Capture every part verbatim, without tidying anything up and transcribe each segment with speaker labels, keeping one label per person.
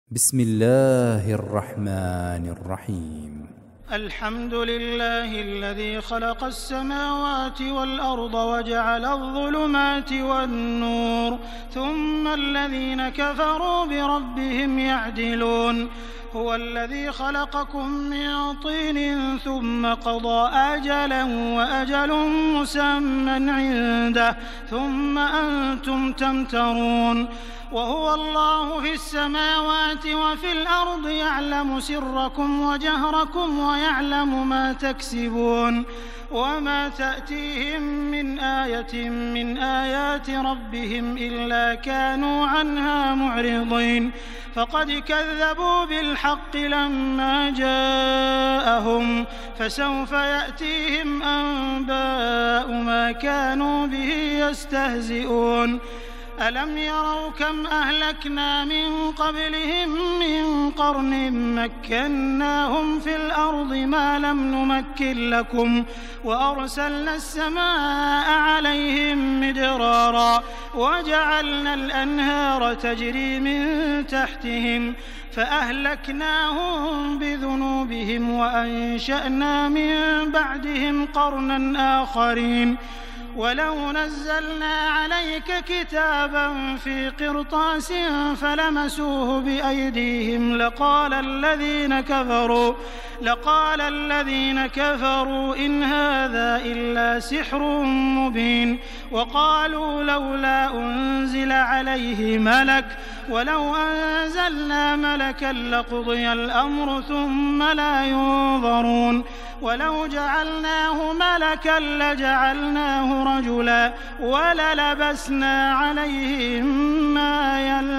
Speaker 1: بسم الله الرحمن الرحيم.
Speaker 2: الحمد لله الذي خلق السماوات والأرض وجعل الظلمات والنور ثم الذين كفروا بربهم يعدلون. هو الذي خلقكم من طين ثم قضى أجلا وأجل مسمى عنده ثم أنتم تمترون. وهو الله في السماوات وفي الأرض يعلم سركم وجهركم ويعلم ما تكسبون. وما تأتيهم من آية من آيات ربهم إلا كانوا عنها معرضين. فقد كذبوا بالحق لما جاءهم فسوف يأتيهم أنباء ما كانوا به يستهزئون. ألم يروا كم أهلكنا من قبلهم من قرن مكناهم في الأرض ما لم نمكن لكم وأرسلنا السماء عليهم مدرارا وجعلنا الأنهار تجري من تحتهم فأهلكناهم بذنوبهم وأنشأنا من بعدهم قرنا آخرين. ولو نزلنا عليك كتابا في قرطاس فلمسوه بأيديهم لقال الذين كفروا لقال الذين كفروا إن هذا إلا سحر مبين. وقالوا لولا أنزل عليه ملك ولو أنزلنا ملكا لقضي الأمر ثم لا ينظرون. ولو جعلناه ملكا لجعلناه رجلا وللبسنا عليهم ما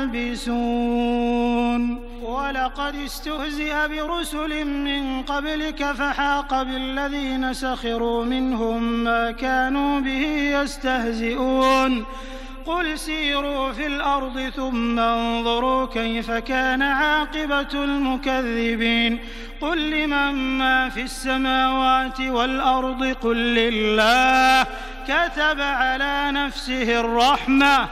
Speaker 2: يلبسون. ولقد استهزئ برسل من قبلك فحاق بالذين سخروا منهم ما كانوا به يستهزئون. قل سيروا في الأرض ثم انظروا كيف كان عاقبة المكذبين. قل لمن ما في السماوات والأرض قل لله كتب على نفسه الرحمة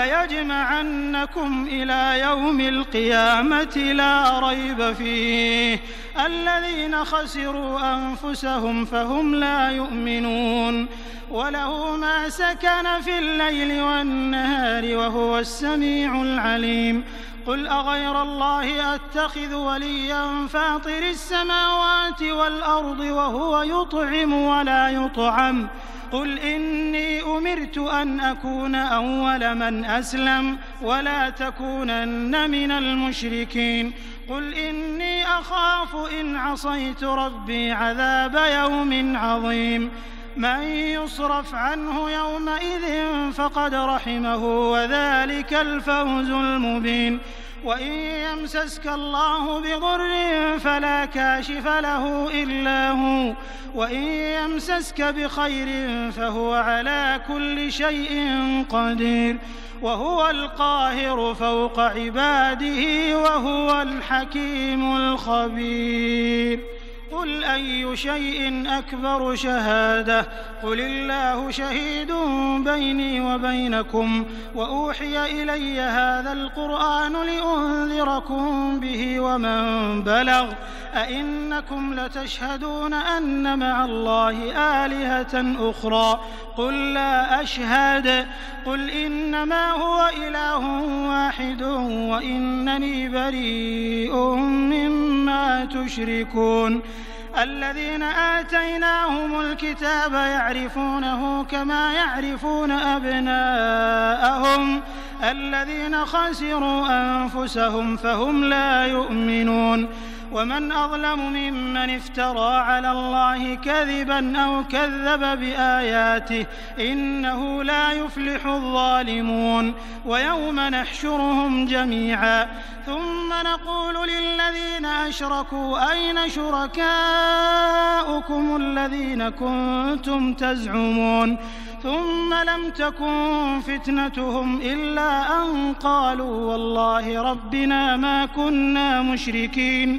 Speaker 2: ليجمعنكم إلى يوم القيامة لا ريب فيه. الذين خسروا أنفسهم فهم لا يؤمنون. وله ما سكن في الليل والنهار وهو السميع العليم. قل أغير الله أتخذ وليا فاطر السماوات والأرض وهو يطعم ولا يطعم. قل إني أمرت أن أكون أول من أسلم ولا تكونن من المشركين. قل إني أخاف إن عصيت ربي عذاب يوم عظيم. من يصرف عنه يومئذ فقد رحمه وذلك الفوز المبين. وإن يمسسك الله بضر فلا كاشف له إلا هو وإن يمسسك بخير فهو على كل شيء قدير. وهو القاهر فوق عباده وهو الحكيم الخبير. قل أي شيء أكبر شهادة قل الله شهيد بيني وبينكم وأوحي إلي هذا القرآن لأنذركم به ومن بلغ. أئنكم لتشهدون أن مع الله آلهة أخرى قل لا أشهد. قل إنما هو إله واحد وإنني بريء مما تشركون. الذين آتيناهم الكتاب يعرفونه كما يعرفون أبناءهم الذين خسروا أنفسهم فهم لا يؤمنون. ومن أظلم ممن افترى على الله كذبا أو كذب بآياته إنه لا يفلح الظالمون. ويوم نحشرهم جميعا ثم نقول للذين أشركوا أين شركاؤكم الذين كنتم تزعمون ثم لم تكن فتنتهم إلا أن قالوا والله ربنا ما كنا مشركين.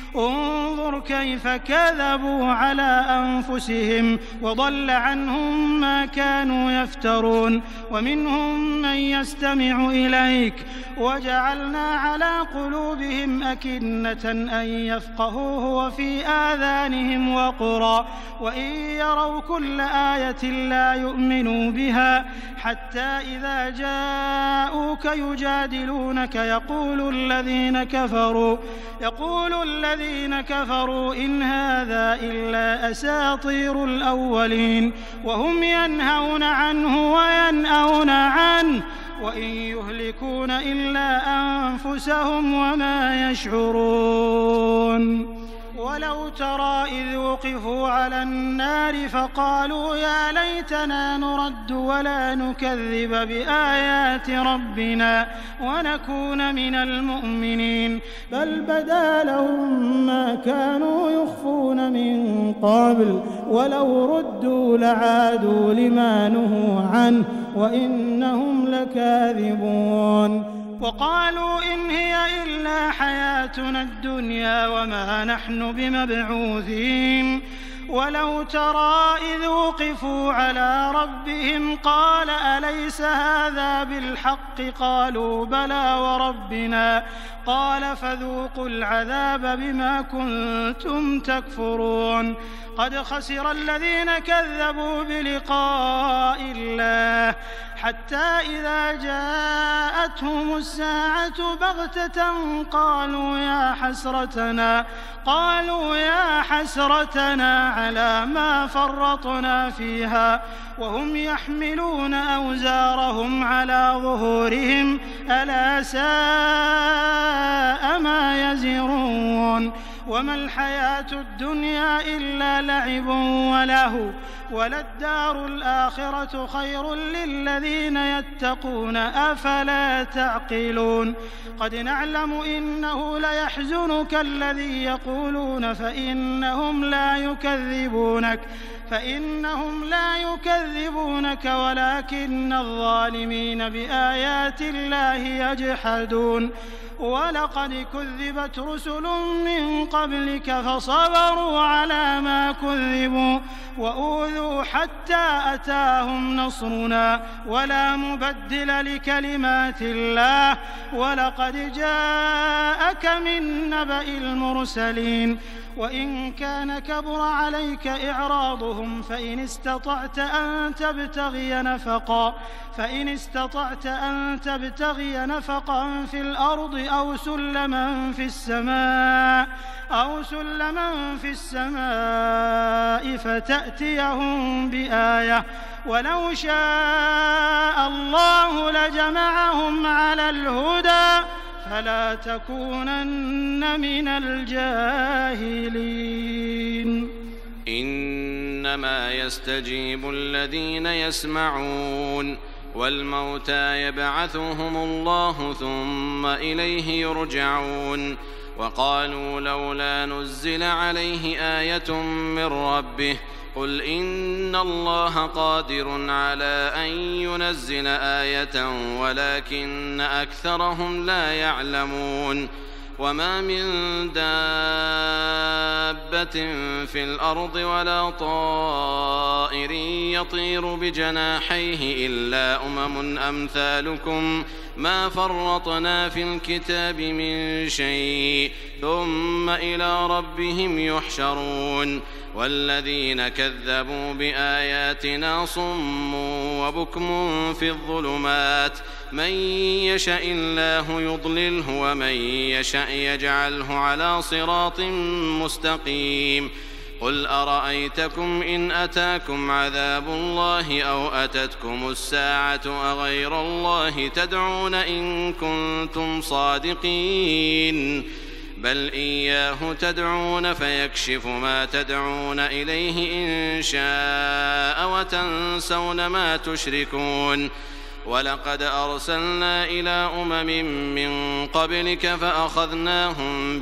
Speaker 2: انظر كيف كذبوا على أنفسهم وضل عنهم ما كانوا يفترون ومنهم من يستمع إليك وجعلنا على قلوبهم أكنة أن يفقهوه وفي آذانهم وقرا وإن يروا كل آية لا يؤمنوا بها حتى إذا جاءوك يجادلونك يقول الذين كفروا يقول الذين كفروا إن هذا إلا أساطير الأولين وهم ينهون عنه وينأون عنه وإن يهلكون إلا أنفسهم وما يشعرون ولو ترى إذ وقفوا على النار فقالوا يا ليتنا نرد ولا نكذب بآيات ربنا ونكون من المؤمنين بل بدا لهم ما كانوا يخفون من قبل ولو ردوا لعادوا لما نهوا عنه وإنهم لكاذبون وقالوا إن هي إلا حياتنا الدنيا وما نحن بمبعوثين ولو ترى إذ وقفوا على ربهم قال أليس هذا بالحق قالوا بلى وربنا قال فذوقوا العذاب بما كنتم تكفرون قد خسر الذين كذبوا بلقاء الله حتى إذا جاءتهم الساعة بغتة قالوا يا حسرتنا قالوا يا حسرتنا على ما فرطنا فيها وهم يحملون أوزارهم على ظهورهم ألا ساء ما يزرون وما الحياة الدنيا إلا لعب ولهو وللدار الآخرة خير للذين يتقون أفلا تعقلون قد نعلم إنه ليحزنك الذي يقولون فإنهم لا يكذبونك فإنهم لا يكذبونك ولكن الظالمين بآيات الله يجحدون ولقد كذبت رسل من قبلك فصبروا على ما كذبوا وأوذوا حتى أتاهم نصرنا ولا مبدل لكلمات الله ولقد جاءك من نبأ المرسلين وإن كان كبر عليك إعراضهم فإن استطعت أن تبتغي نفقا فإن استطعت أن تبتغي نفقا في الأرض أو سلما في السماء أو سلما في السماء فتأتيهم بآية ولو شاء الله لجمعهم على الهدى فلا تكونن من الجاهلين
Speaker 3: إنما يستجيب الذين يسمعون والموتى يبعثهم الله ثم إليه يرجعون وقالوا لولا نزل عليه آية من ربه قل إن الله قادر على أن ينزل آية ولكن أكثرهم لا يعلمون وما من دابة في الأرض ولا طائر يطير بجناحيه إلا أمم أمثالكم ما فرطنا في الكتاب من شيء ثم إلى ربهم يحشرون والذين كذبوا بآياتنا صم وبكم في الظلمات من يشاء الله يضلله ومن يشاء يجعله على صراط مستقيم قل أرأيتكم إن أتاكم عذاب الله أو أتتكم الساعة أغير الله تدعون إن كنتم صادقين بل إياه تدعون فيكشف ما تدعون إليه إن شاء وتنسون ما تشركون ولقد أرسلنا إلى أمم من قبلك فأخذناهم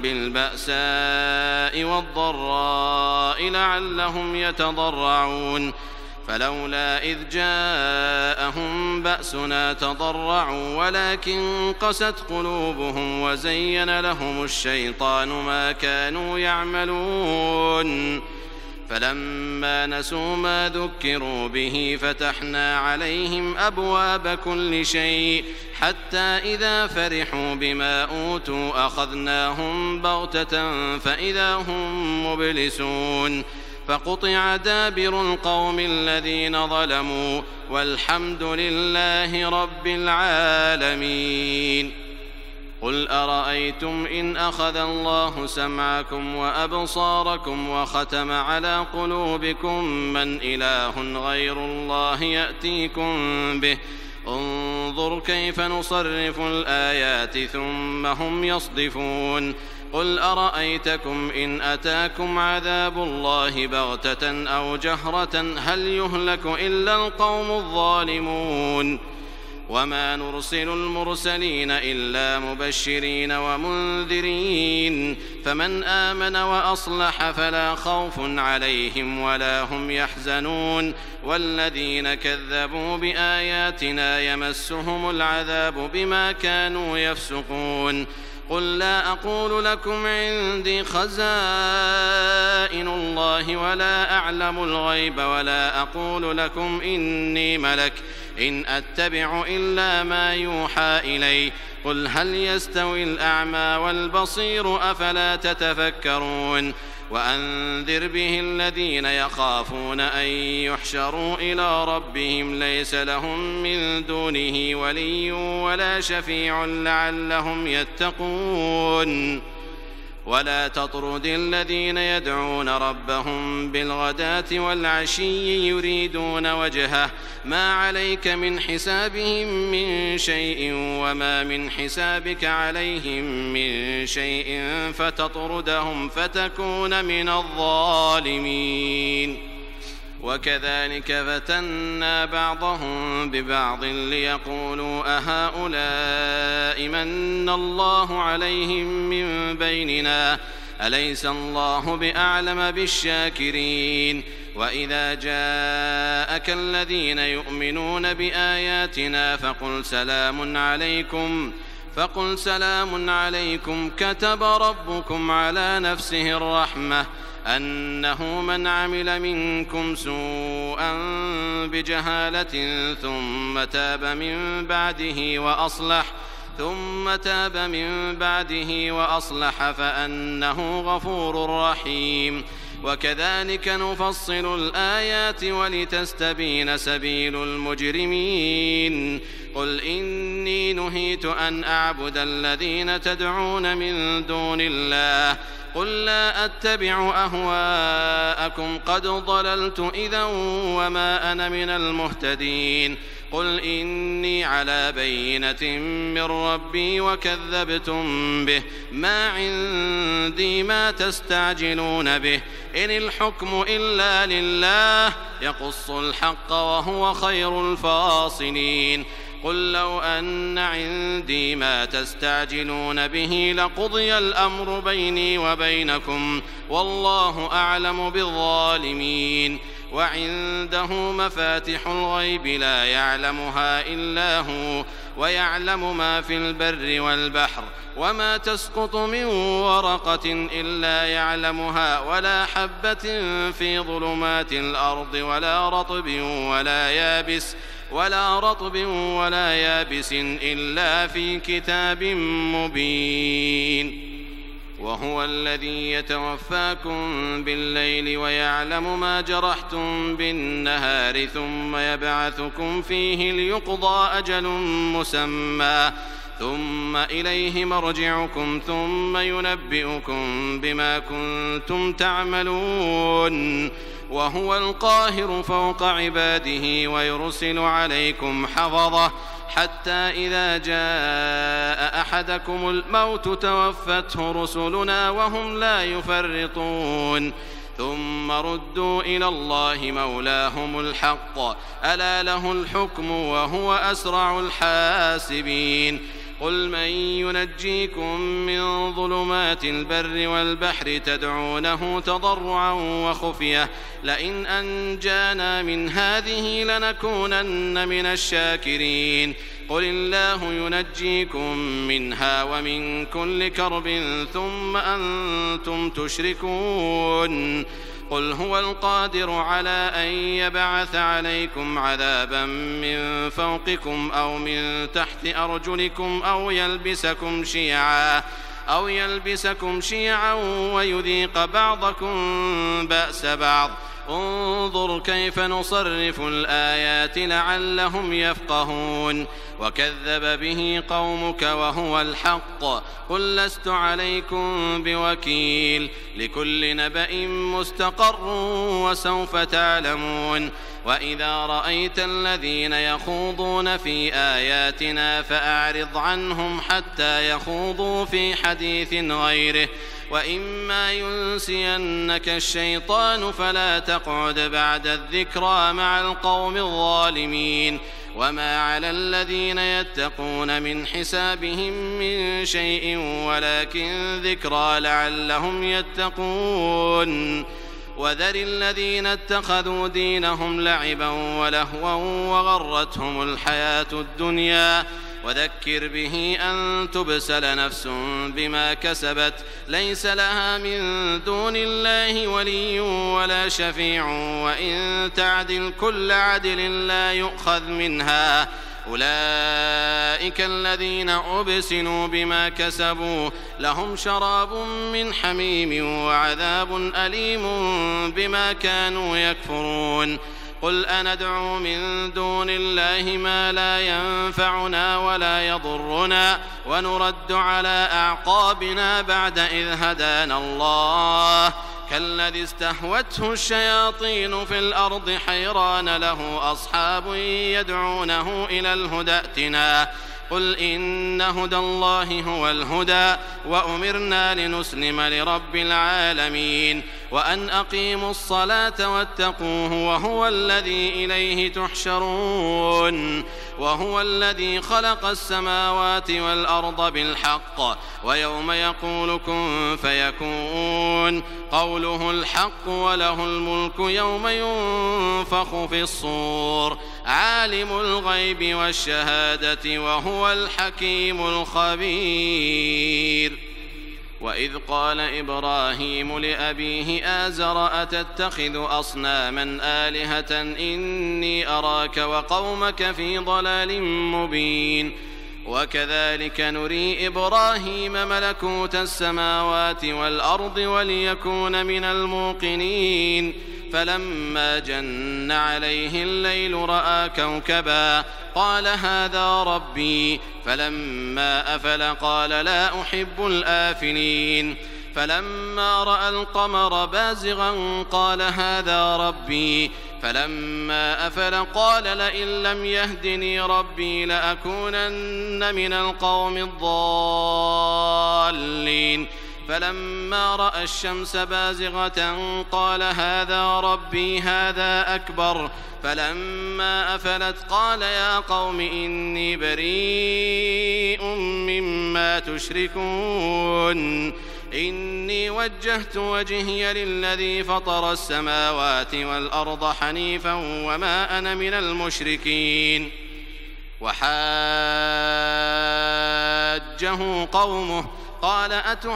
Speaker 3: بالبأساء والضراء لعلهم يتضرعون فلولا إذ جاءهم بأسنا تضرعوا ولكن قست قلوبهم وزين لهم الشيطان ما كانوا يعملون فلما نسوا ما ذكروا به فتحنا عليهم أبواب كل شيء حتى إذا فرحوا بما أوتوا أخذناهم بغتة فإذا هم مبلسون فقطع دابر القوم الذين ظلموا والحمد لله رب العالمين. قل أرأيتم إن أخذ الله سمعكم وأبصاركم وختم على قلوبكم من إله غير الله يأتيكم به انظر كيف نصرف الآيات ثم هم يصدفون. قل أرأيتكم إن أتاكم عذاب الله بغتة أو جهرة هل يهلك إلا القوم الظالمون وما نرسل المرسلين إلا مبشرين ومنذرين فمن آمن وأصلح فلا خوف عليهم ولا هم يحزنون والذين كذبوا بآياتنا يمسهم العذاب بما كانوا يفسقون. قل لا أقول لكم عندي خزائن الله ولا أعلم الغيب ولا أقول لكم إني ملك إن أتبع إلا ما يوحى إلي قل هل يستوي الأعمى والبصير أفلا تتفكرون. وأنذر به الذين يخافون أن يحشروا إلى ربهم ليس لهم من دونه ولي ولا شفيع لعلهم يتقون. ولا تطرد الذين يدعون ربهم بالغداة والعشي يريدون وجهه ما عليك من حسابهم من شيء وما من حسابك عليهم من شيء فتطردهم فتكون من الظالمين. وكذلك فتنا بعضهم ببعض ليقولوا أهؤلاء من الله عليهم من بيننا أليس الله بأعلم بالشاكرين. وإذا جاءك الذين يؤمنون بآياتنا فقل سلام عليكم فقل سلام عليكم كتب ربكم على نفسه الرحمة أنه من عمل منكم سوءا بجهالة ثم تاب من بعده وأصلح ثم تاب من بعده وأصلح فأنه غفور رحيم. وكذلك نفصل الآيات ولتستبين سبيل المجرمين. قل إني نهيت أن أعبد الذين تدعون من دون الله قل لا أتبع أهواءكم قد ضللت إذا وما أنا من المهتدين. قل إني على بينة من ربي وكذبتم به ما عندي ما تستعجلون به إن الحكم إلا لله يقص الحق وهو خير الفاصلين. قل لو أن عندي ما تستعجلون به لقضي الأمر بيني وبينكم والله أعلم بالظالمين. وعنده مفاتح الغيب لا يعلمها إلا هو ويعلم ما في البر والبحر وما تسقط من ورقة إلا يعلمها ولا حبة في ظلمات الأرض ولا رطب ولا يابس ولا رطب ولا يابس إلا في كتاب مبين. وهو الذي يتوفاكم بالليل ويعلم ما جرحتم بالنهار ثم يبعثكم فيه ليقضى أجل مسمى ثم إليه مرجعكم ثم ينبئكم بما كنتم تعملون. وهو القاهر فوق عباده ويرسل عليكم حفظة حتى إذا جاء أحدكم الموت توفته رسلنا وهم لا يفرطون ثم ردوا إلى الله مولاهم الحق ألا له الحكم وهو أسرع الحاسبين. قل من ينجيكم من ظلمات البر والبحر تدعونه تضرعا وخفية لئن أنجانا من هذه لنكونن من الشاكرين قل الله ينجيكم منها ومن كل كرب ثم أنتم تشركون قل هو القادر على أن يبعث عليكم عذابا من فوقكم أو من تحت أرجلكم أو يلبسكم شيعا أو يلبسكم شيعا ويذيق بعضكم بأس بعض انظر كيف نصرف الآيات لعلهم يفقهون وكذب به قومك وهو الحق قل لست عليكم بوكيل لكل نبأ مستقر وسوف تعلمون وإذا رأيت الذين يخوضون في آياتنا فأعرض عنهم حتى يخوضوا في حديث غيره وإما ينسينك الشيطان فلا تقعد بعد الذكرى مع القوم الظالمين وما على الذين يتقون من حسابهم من شيء ولكن ذكرى لعلهم يتقون وذر الذين اتخذوا دينهم لعبا ولهوا وغرتهم الحياة الدنيا وذكر به أن تبسل نفس بما كسبت ليس لها من دون الله ولي ولا شفيع وإن تعدل كل عدل لا يؤخذ منها أولئك الذين أبسلوا بما كسبوا لهم شراب من حميم وعذاب أليم بما كانوا يكفرون قل أندعو من دون الله ما لا ينفعنا ولا يضرنا ونرد على أعقابنا بعد إذ هدانا الله كالذي استهوته الشياطين في الأرض حيران له أصحاب يدعونه إلى الهدى ائتنا قل إن هدى الله هو الهدى وأمرنا لنسلم لرب العالمين وأن أقيموا الصلاة واتقوه وهو الذي إليه تحشرون وهو الذي خلق السماوات والأرض بالحق ويوم يقول كن فيكون قوله الحق وله الملك يوم ينفخ في الصور عالم الغيب والشهادة وهو الحكيم الخبير وإذ قال إبراهيم لأبيه آزر أتتخذ أصناما آلهة إني أراك وقومك في ضلال مبين وكذلك نري إبراهيم ملكوت السماوات والأرض وليكون من الموقنين فلما جن عليه الليل رأى كوكبا قال هذا ربي فلما أفل قال لا أحب الآفلين فلما رأى القمر بازغا قال هذا ربي فلما أفل قال لئن لم يهدني ربي لأكونن من القوم الضالين فلما رأى الشمس بازغة قال هذا ربي هذا أكبر فلما أفلت قال يا قوم إني بريء مما تشركون إني وجهت وجهي للذي فطر السماوات والأرض حنيفا وما أنا من المشركين وحاجه قومه قال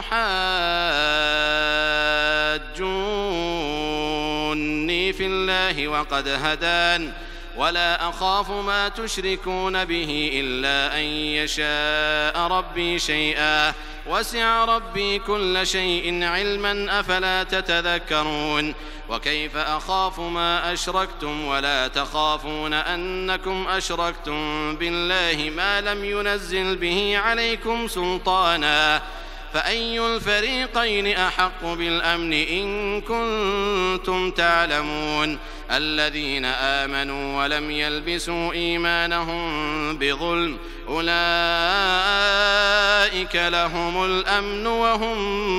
Speaker 3: أتحاجوني في الله وقد هدان ولا أخاف ما تشركون به إلا أن يشاء ربي شيئا وسع ربي كل شيء علما أفلا تتذكرون وكيف أخاف ما أشركتم ولا تخافون أنكم أشركتم بالله ما لم ينزل به عليكم سلطانا فأي الفريقين أحق بالأمن إن كنتم تعلمون الذين آمنوا ولم يلبسوا إيمانهم بظلم أولئك لهم الأمن وهم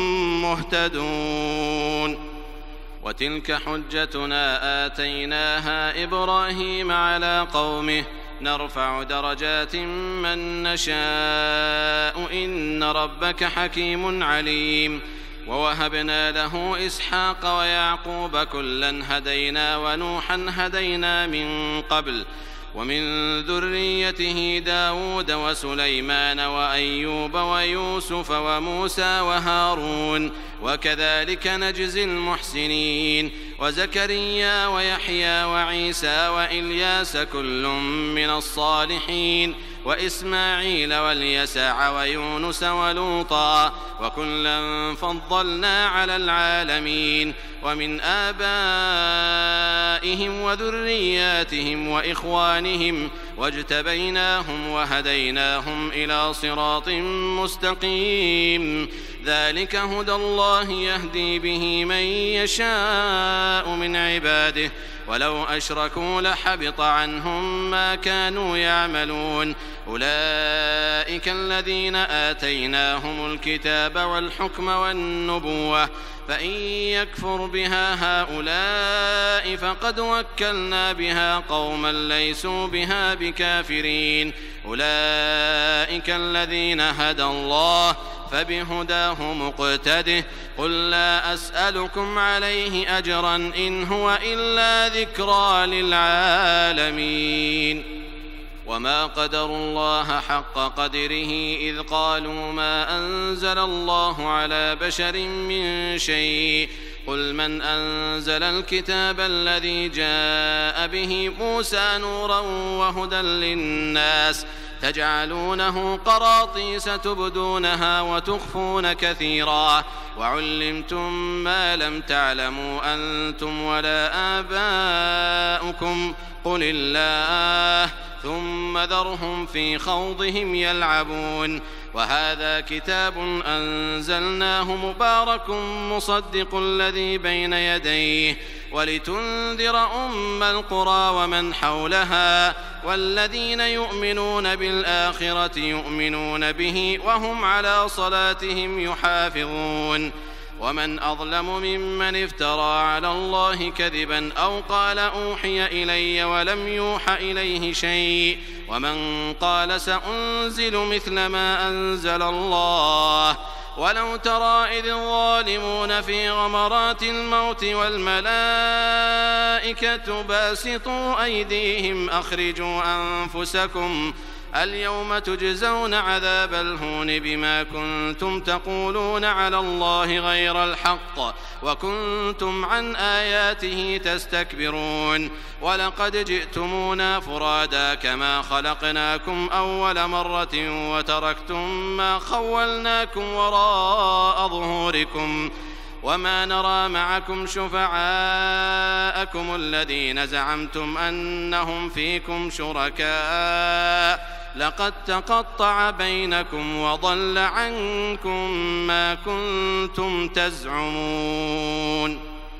Speaker 3: مهتدون وتلك حجتنا آتيناها إبراهيم على قومه نرفع درجات من نشاء إن ربك حكيم عليم ووهبنا له إسحاق ويعقوب كلا هدينا ونوحا هدينا من قبل ومن ذريته داود وسليمان وأيوب ويوسف وموسى وهارون وكذلك نجزي المحسنين وزكريا ويحيى وعيسى وإلياس كل من الصالحين وإسماعيل واليسع ويونس ولوطا وكلا فضلنا على العالمين ومن آبائهم وذرياتهم وإخوانهم واجتبيناهم وهديناهم إلى صراط مستقيم ذلك هدى الله يهدي به من يشاء من عباده ولو أشركوا لحبط عنهم ما كانوا يعملون أولئك الذين آتيناهم الكتاب والحكم والنبوة فإن يكفر بها هؤلاء فقد وكلنا بها قوما ليسوا بها بكافرين أولئك الذين هدى الله فبهداه مقتده قل لا أسألكم عليه أجرا إن هو إلا ذكرى للعالمين وما قدروا الله حق قدره إذ قالوا ما أنزل الله على بشر من شيء قل من أنزل الكتاب الذي جاء به موسى نورا وهدى للناس تجعلونه قراطيس تبدونها وتخفون كثيرا وعلمتم ما لم تعلموا أنتم ولا آباؤكم قل الله ثم ذرهم في خوضهم يلعبون وهذا كتاب أنزلناه مبارك مصدق الذي بين يديه ولتنذر أم القرى ومن حولها والذين يؤمنون بالآخرة يؤمنون به وهم على صلاتهم يحافظون ومن أظلم ممن افترى على الله كذبا أو قال أوحي إلي ولم يوح إليه شيء ومن قال سأنزل مثل ما أنزل الله ولو ترى إذ الظالمون في غمرات الموت والملائكة باسطوا أيديهم أخرجوا أنفسكم اليوم تجزون عذاب الهون بما كنتم تقولون على الله غير الحق وكنتم عن آياته تستكبرون ولقد جئتمونا فرادا كما خلقناكم أول مرة وتركتم ما خولناكم وراء ظهوركم وما نرى معكم شفعاءكم الذين زعمتم أنهم فيكم شركاء لقد تقطع بينكم وضل عنكم ما كنتم تزعمون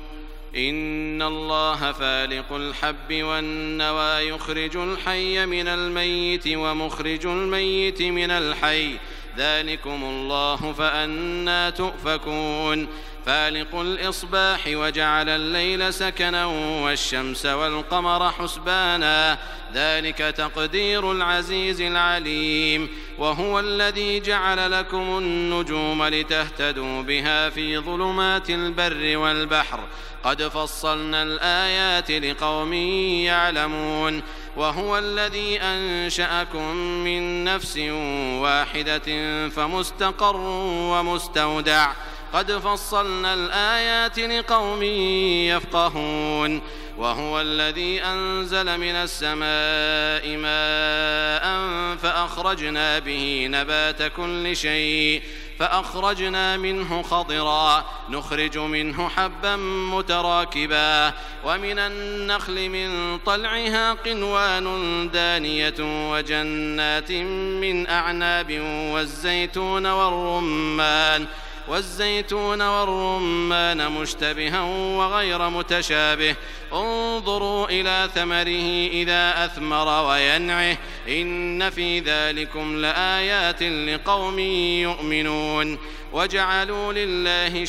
Speaker 3: إن الله فالق الحب والنوى يخرج الحي من الميت ومخرج الميت من الحي ذلكم الله فأنى تؤفكون فالق الإصباح وجعل الليل سكنا والشمس والقمر حسبانا ذلك تقدير العزيز العليم وهو الذي جعل لكم النجوم لتهتدوا بها في ظلمات البر والبحر قد فصلنا الآيات لقوم يعلمون وهو الذي أنشأكم من نفس واحدة فمستقر ومستودع قد فصلنا الآيات لقوم يفقهون وهو الذي أنزل من السماء ماء فأخرجنا به نبات كل شيء فأخرجنا منه خضرا نخرج منه حبا متراكبا ومن النخل من طلعها قنوان دانية وجنات من أعناب والزيتون والرمان والزيتون والرمان مشتبها وغير متشابه انظروا إلى ثمره إذا أثمر وينعه إن في ذلكم لآيات لقوم يؤمنون وجعلوا لله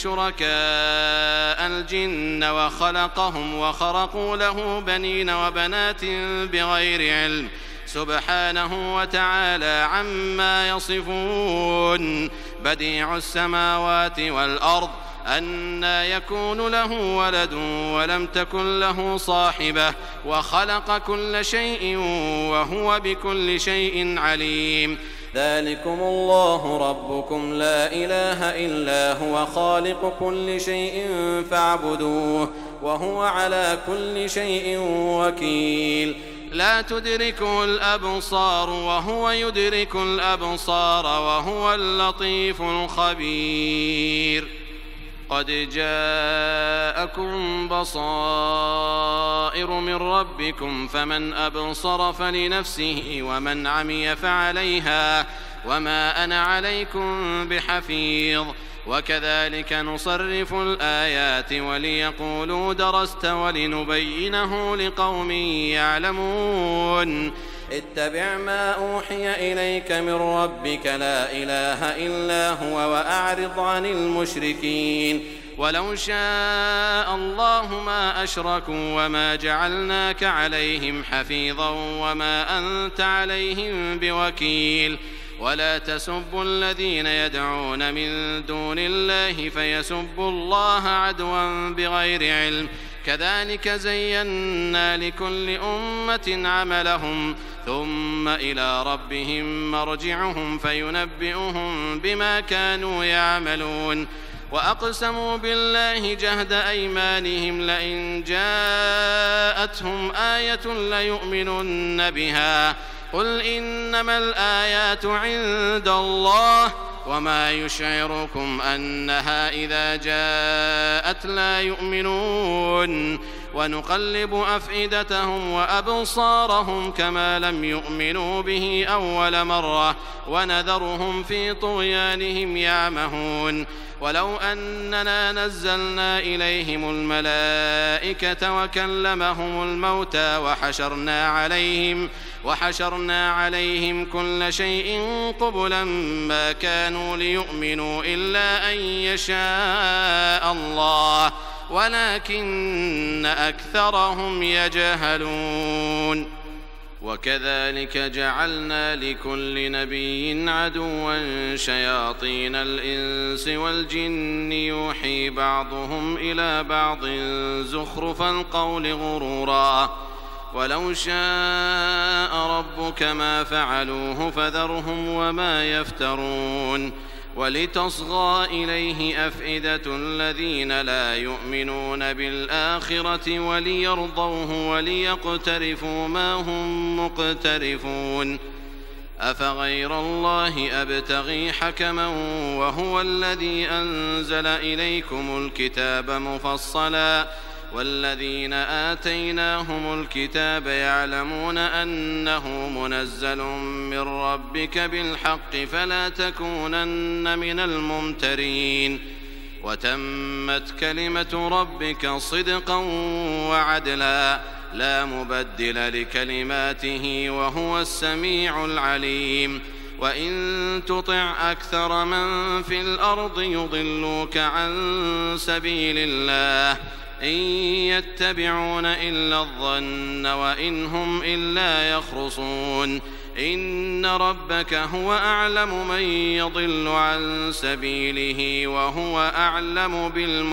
Speaker 3: شركاء الجن وخلقهم وخرقوا له بنين وبنات بغير علم سبحانه وتعالى عما يصفون. بديع السماوات والأرض أنى يكون له ولد ولم تكن له صاحبة وخلق كل شيء وهو بكل شيء عليم. ذلكم الله ربكم لا إله إلا هو خالق كل شيء فاعبدوه وهو على كل شيء وكيل. لا تدركه الأبصار وهو يدرك الأبصار وهو اللطيف الخبير. قد جاءكم بصائر من ربكم فمن أبصر فلنفسه ومن عمي فعليها وما أنا عليكم بحفيظ. وكذلك نصرف الآيات وليقولوا درست ولنبينه لقوم يعلمون. اتبع ما أوحي إليك من ربك لا إله إلا هو وأعرض عن المشركين. ولو شاء الله ما أشركوا وما جعلناك عليهم حفيظا وما أنت عليهم بوكيل. ولا تسبوا الذين يدعون من دون الله فيسبوا الله عدوا بغير علم. كذلك زينا لكل أمة عملهم ثم إلى ربهم مرجعهم فينبئهم بما كانوا يعملون. وأقسموا بالله جهد أيمانهم لئن جاءتهم آية ليؤمنن بها. قل إنما الآيات عند الله وما يشعركم أنها إذا جاءت لا يؤمنون. ونقلب أفئدتهم وأبصارهم كما لم يؤمنوا به أول مرة ونذرهم في طغيانهم يعمهون. ولو أننا نزلنا إليهم الملائكة وكلمهم الموتى وحشرنا عليهم وحشرنا عليهم كل شيء قبلا ما كانوا ليؤمنوا إلا أن يشاء الله ولكن أكثرهم يجهلون. وكذلك جعلنا لكل نبي عدوا شياطين الإنس والجن يوحي بعضهم إلى بعض زخرف القول غرورا. ولو شاء ربك ما فعلوه فذرهم وما يفترون. ولتصغى إليه أفئدة الذين لا يؤمنون بالآخرة وليرضوه وليقترفوا ما هم مقترفون. أفغير الله أبتغي حكما وهو الذي أنزل إليكم الكتاب مفصلا والذين آتيناهم الكتاب يعلمون أنه منزل من ربك بالحق فلا تكونن من الممترين. وتمت كلمة ربك صدقا وعدلا لا مبدل لكلماته وهو السميع العليم. وإن تطع أكثر من في الأرض يضلوك عن سبيل الله إن يتبعون إلا الظن وإن هم إلا يخرصون. إن ربك هو أعلم من يضل عن سبيله وهو أعلم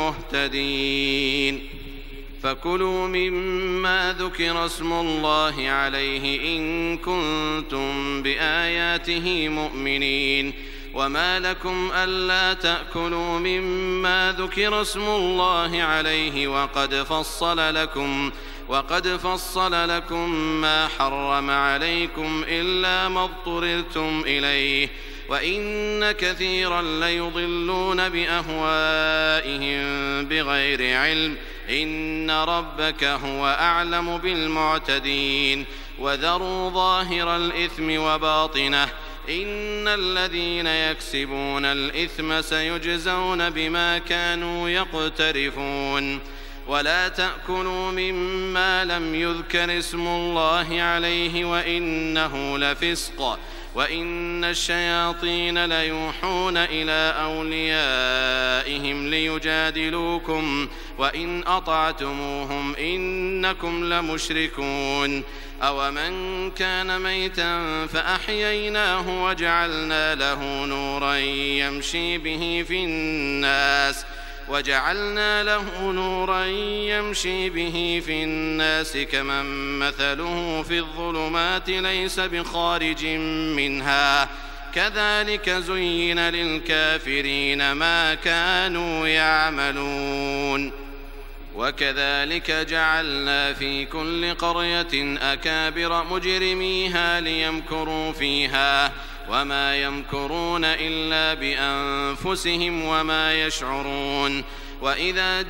Speaker 3: بالمهتدين. فكلوا مما ذكر اسم الله عليه إن كنتم بآياته مؤمنين. وما لكم ألا تأكلوا مما ذكر اسم الله عليه وقد فصل لكم وقد فصل لكم ما حرم عليكم إلا ما اضطررتم إليه. وإن كثيرا ليضلون بأهوائهم بغير علم. إن ربك هو أعلم بالمعتدين. وذروا ظاهر الإثم وباطنه إن الذين يكسبون الإثم سيجزون بما كانوا يقترفون. ولا تأكلوا مما لم يذكر اسم الله عليه وإنه لفسق وإن الشياطين ليوحون إلى أوليائهم ليجادلوكم وإن أطعتموهم إنكم لمشركون أومن كان ميتا فأحييناه وجعلنا له نورا يمشي به في الناس وجعلنا له نورا يمشي به في الناس كمن مثله في الظلمات ليس بخارج منها كذلك زين للكافرين ما كانوا يعملون وكذلك جعلنا في كل قرية أكابر مجرميها ليمكروا فيها وما يمكرون إلا بأنفسهم وما يشعرون وإذا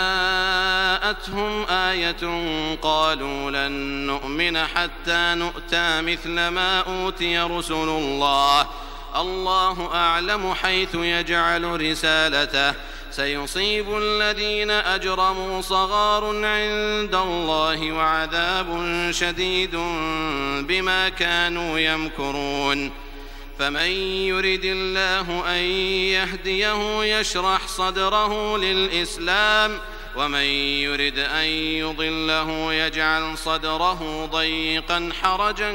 Speaker 3: جاءتهم آية قالوا لن نؤمن حتى نؤتى مثل ما أوتي رسل الله الله أعلم حيث يجعل رسالته سيصيب الذين أجرموا صغار عند الله وعذاب شديد بما كانوا يمكرون فمن يرد الله أن يهديه يشرح صدره للإسلام ومن يرد أن يضله يجعل صدره ضيقا حرجا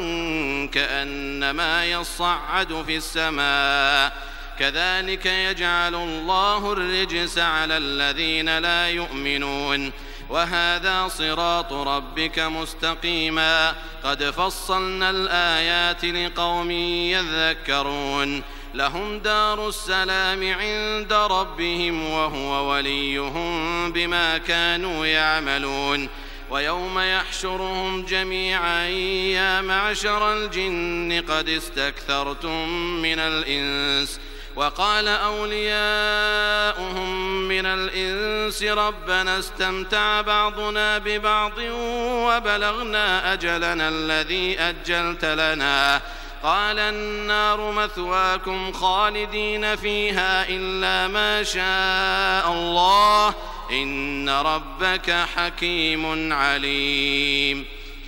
Speaker 3: كأنما يصعد في السماء كذلك يجعل الله الرجس على الذين لا يؤمنون وهذا صراط ربك مستقيما قد فصلنا الآيات لقوم يذكرون لهم دار السلام عند ربهم وهو وليهم بما كانوا يعملون ويوم يحشرهم جميعا يا معشر الجن قد استكثرتم من الإنس وقال أولياؤهم من الإنس ربنا استمتع بعضنا ببعض وبلغنا أجلنا الذي أجلت لنا قال النار مثواكم خالدين فيها إلا ما شاء الله إن ربك حكيم عليم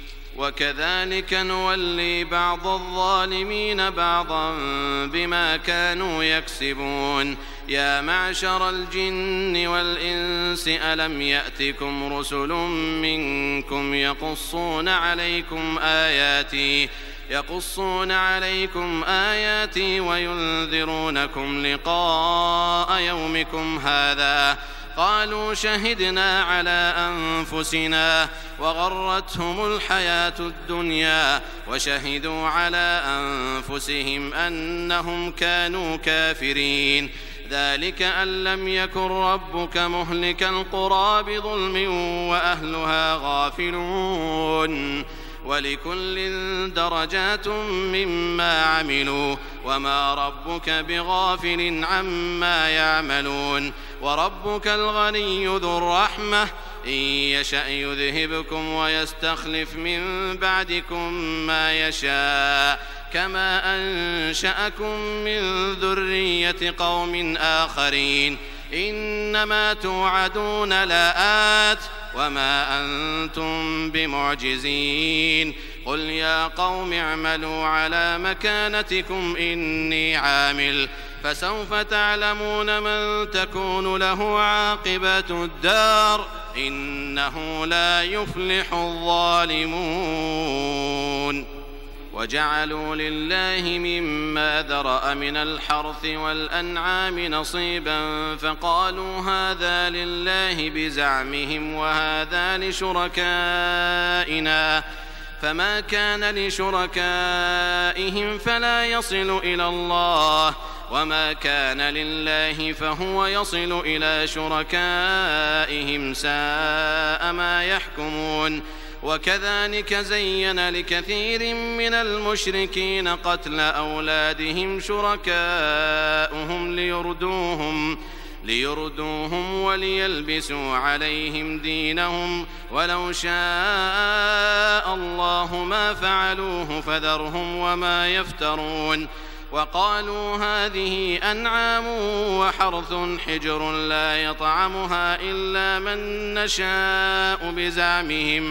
Speaker 3: وكذلك نولي بعض الظالمين بعضا بما كانوا يكسبون يا معشر الجن والإنس ألم يأتكم رسل منكم يقصون عليكم آياتي يقصون عليكم آياتي وينذرونكم لقاء يومكم هذا قالوا شهدنا على أنفسنا وغرتهم الحياة الدنيا وشهدوا على أنفسهم أنهم كانوا كافرين ذلك أن لم يكن ربك مهلك القرى بظلم وأهلها غافلون ولكل درجات مما عملوا وما ربك بغافل عما يعملون وربك الغني ذو الرحمة إن يشأ يذهبكم ويستخلف من بعدكم ما يشاء كما أنشأكم من ذرية قوم آخرين إنما توعدون لآت وما أنتم بمعجزين قل يا قوم اعملوا على مكانتكم إني عامل فسوف تعلمون من تكون له عاقبة الدار إنه لا يفلح الظالمون وجعلوا لله مما ذرأ من الحرث والأنعام نصيبا فقالوا هذا لله بزعمهم وهذا لشركائنا فما كان لشركائهم فلا يصل إلى الله وما كان لله فهو يصل إلى شركائهم ساء ما يحكمون وكذلك زين لكثير من المشركين قتل أولادهم شركاؤهم ليردوهم ليردوهم وليلبسوا عليهم دينهم ولو شاء الله ما فعلوه فذرهم وما يفترون وقالوا هذه أنعام وحرث حجر لا يطعمها إلا من نشاء بزعمهم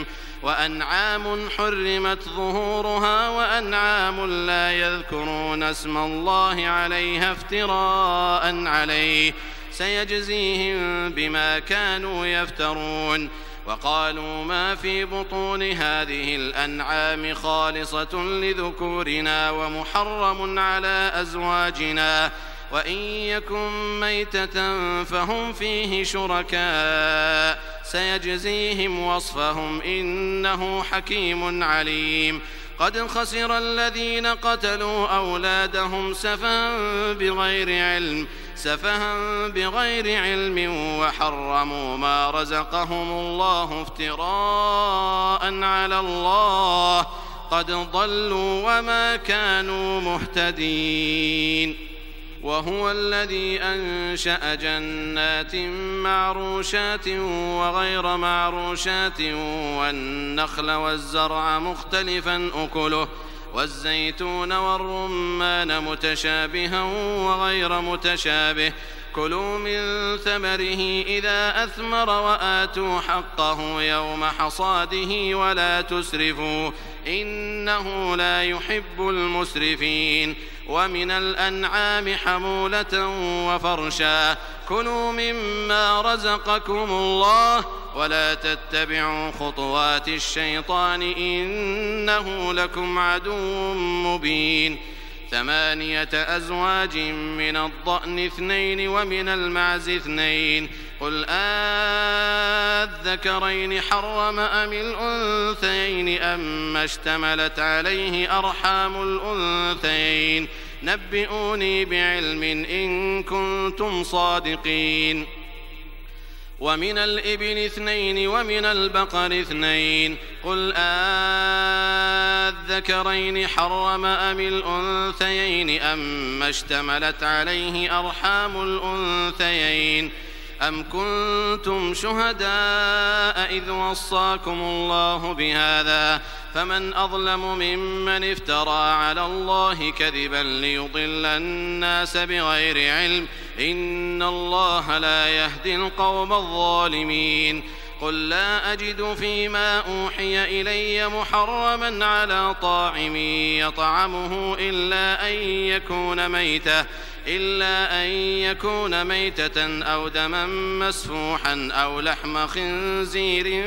Speaker 3: وأنعام حرمت ظهورها وأنعام لا يذكرون اسم الله عليها افتراء عليه سيجزيهم بما كانوا يفترون. وقالوا ما في بطون هذه الأنعام خالصة لذكورنا ومحرم على أزواجنا وإن يكن ميتة فهم فيه شركاء سيجزيهم وصفهم إنه حكيم عليم. قد خسر الذين قتلوا أولادهم سفها بغير علم سفها بغير علم وحرموا ما رزقهم الله افتراء على الله قد ضلوا وما كانوا مهتدين. وهو الذي أنشأ جنات معروشات وغير معروشات والنخل والزرع مختلفا أكله والزيتون والرمان متشابها وغير متشابه كلوا من ثمره إذا أثمر وآتوا حقه يوم حصاده ولا تسرفوا إنه لا يحب المسرفين. ومن الأنعام حمولة وفرشا كلوا مما رزقكم الله ولا تتبعوا خطوات الشيطان إنه لكم عدو مبين. ثمانية أزواج من الضأن اثنين ومن المعز اثنين قل آذكرين حرم أم الأنثيين أما اشتملت عليه أرحام الأنثيين نبئوني بعلم إن كنتم صادقين. ومن الإبل اثنين ومن البقر اثنين قل آذكرين حرم أم الأنثيين أما اشتملت عليه أرحام الأنثيين أم كنتم شهداء إذ وصاكم الله بهذا فمن أظلم ممن افترى على الله كذبا ليضل الناس بغير علم إن الله لا يهدي القوم الظالمين. قل لا أجد فيما أوحي إلي محرما على طاعم يطعمه إلا أن يكون ميتة إلا أن يكون ميتة أو دما مسفوحا أو لحم خنزير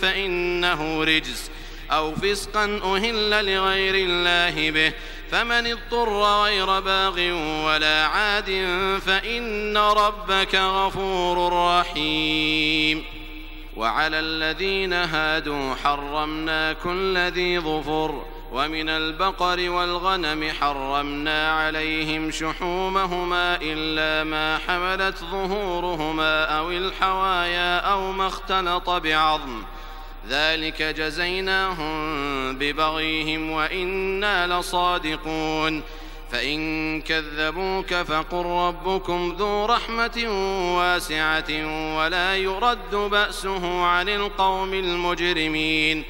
Speaker 3: فإنه رجس أو فسقا أهل لغير الله به فمن اضطر غير باغ ولا عاد فإن ربك غفور رحيم. وعلى الذين هادوا حرمنا كل ذي ظفر ومن البقر والغنم حرمنا عليهم شحومهما إلا ما حملت ظهورهما أو الحوايا أو ما اختلط بعظم ذلك جزيناهم ببغيهم وإنا لصادقون. فإن كذبوك فقل ربكم ذو رحمة واسعة ولا يرد بأسه عن القوم المجرمين.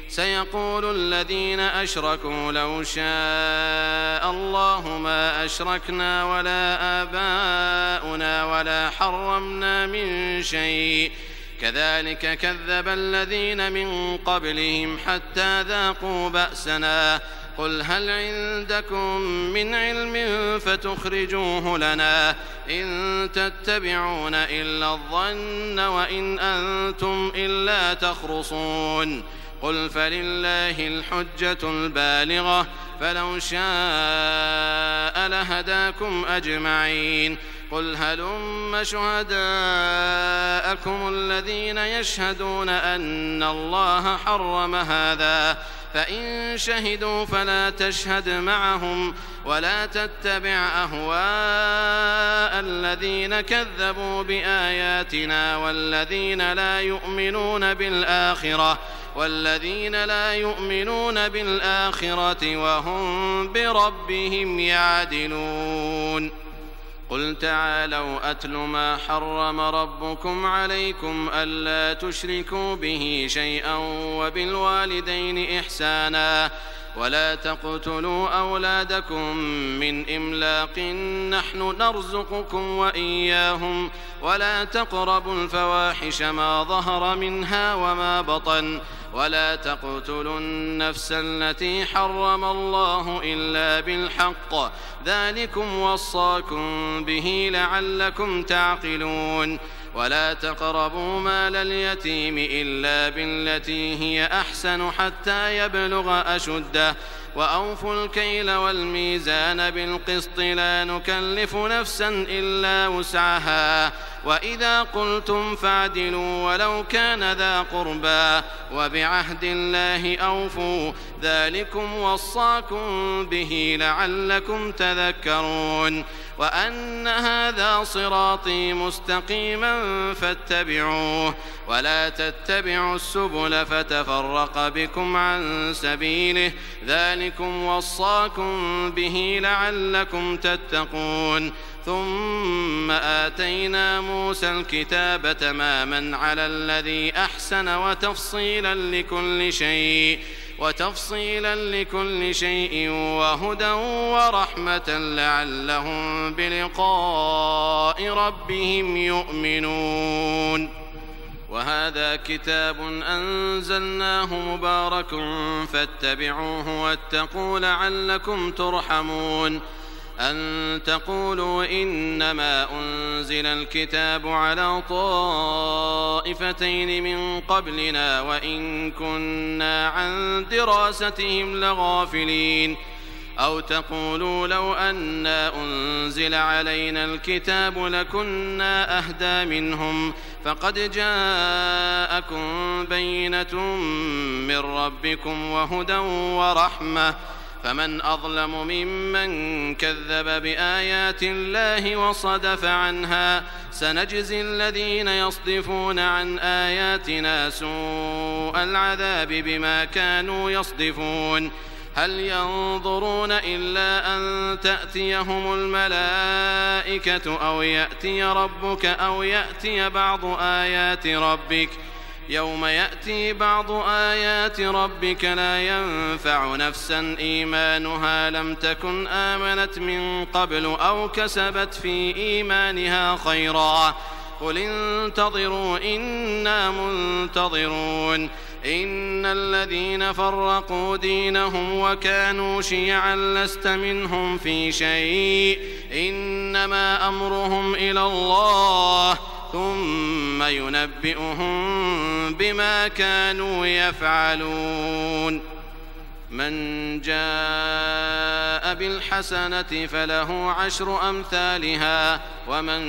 Speaker 3: سيقول الذين أشركوا لو شاء الله ما أشركنا ولا آباؤنا ولا حرمنا من شيء كذلك كذب الذين من قبلهم حتى ذاقوا بأسنا قل هل عندكم من علم فتخرجوه لنا إن تتبعون إلا الظن وإن أنتم إلا تخرصون. قل فلله الحجة البالغة فلو شاء لهداكم أجمعين. قل هلم شهداءكم الذين يشهدون أن الله حرم هذا فإن شهدوا فلا تشهد معهم ولا تتبع أهواء الذين كذبوا بآياتنا والذين لا يؤمنون بالآخرة والذين لا يؤمنون بالآخرة وهم بربهم يعدلون. قل تعالوا أتل ما حرم ربكم عليكم ألا تشركوا به شيئا وبالوالدين إحسانا ولا تقتلوا أولادكم من إملاق نحن نرزقكم وإياهم ولا تقربوا الفواحش ما ظهر منها وما بطن ولا تقتلوا النفس التي حرم الله إلا بالحق ذلكم وصاكم به لعلكم تعقلون ولا تقربوا مال اليتيم إلا بالتي هي أحسن حتى يبلغ أشده وأوفوا الكيل والميزان بالقسط لا نكلف نفسا إلا وسعها وإذا قلتم فاعدلوا ولو كان ذا قربى وبعهد الله أوفوا ذلكم وصاكم به لعلكم تذكرون وأن هذا صراطي مستقيما فاتبعوه ولا تتبعوا السبل فتفرق بكم عن سبيله ذلكم وصاكم به لعلكم تتقون ثم آتينا موسى الكتاب تماما على الذي أحسن وتفصيلا لكل شيء وتفصيلا لكل شيء وهدى ورحمة لعلهم بلقاء ربهم يؤمنون وهذا كتاب أنزلناه مبارك فاتبعوه واتقوا لعلكم ترحمون أن تقولوا إنما أنزل الكتاب على طائفتين من قبلنا وإن كنا عن دراستهم لغافلين أو تقولوا لو أنا أنزل علينا الكتاب لكنا أهدى منهم فقد جاءكم بينة من ربكم وهدى ورحمة فمن أظلم ممن كذب بآيات الله وصدف عنها سنجزي الذين يصدفون عن آياتنا سوء العذاب بما كانوا يصدفون هل ينظرون إلا أن تأتيهم الملائكة أو يأتي ربك أو يأتي بعض آيات ربك يوم يأتي بعض آيات ربك لا ينفع نفسا إيمانها لم تكن آمنت من قبل أو كسبت في إيمانها خيرا قل انتظروا إنا منتظرون إن الذين فرقوا دينهم وكانوا شيعا لست منهم في شيء إنما أمرهم إلى الله ثم ينبئهم بما كانوا يفعلون من جاء بالحسنة فله عشر أمثالها ومن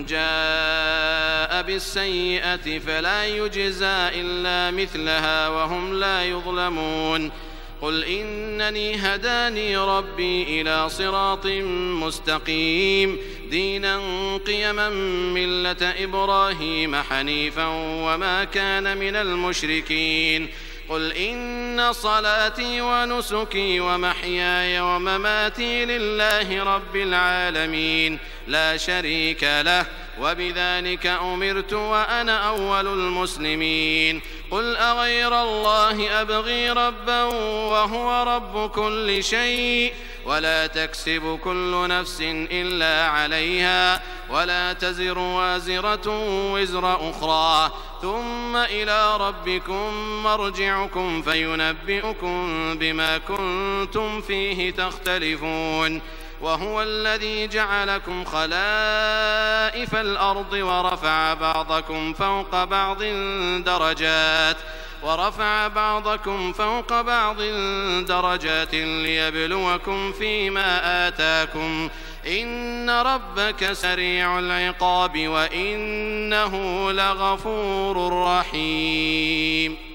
Speaker 3: جاء بالسيئة فلا يجزى إلا مثلها وهم لا يظلمون قل إنني هداني ربي إلى صراط مستقيم دينا قيما ملة إبراهيم حنيفا وما كان من المشركين قل إن صلاتي ونسكي ومحياي ومماتي لله رب العالمين لا شريك له وبذلك أمرت وأنا أول المسلمين قل أغير الله أبغي ربا وهو رب كل شيء ولا تكسب كل نفس إلا عليها ولا تزر وازرة وزر أخرى ثم إلى ربكم مرجعكم فينبئكم بما كنتم فيه تختلفون وهو الذي جعلكم خلائف الأرض ورفع بعضكم فوق بعض درجات ورفع بعضكم فوق بعض درجات ليبلوكم فيما آتاكم إن ربك سريع العقاب وإنه لغفور رحيم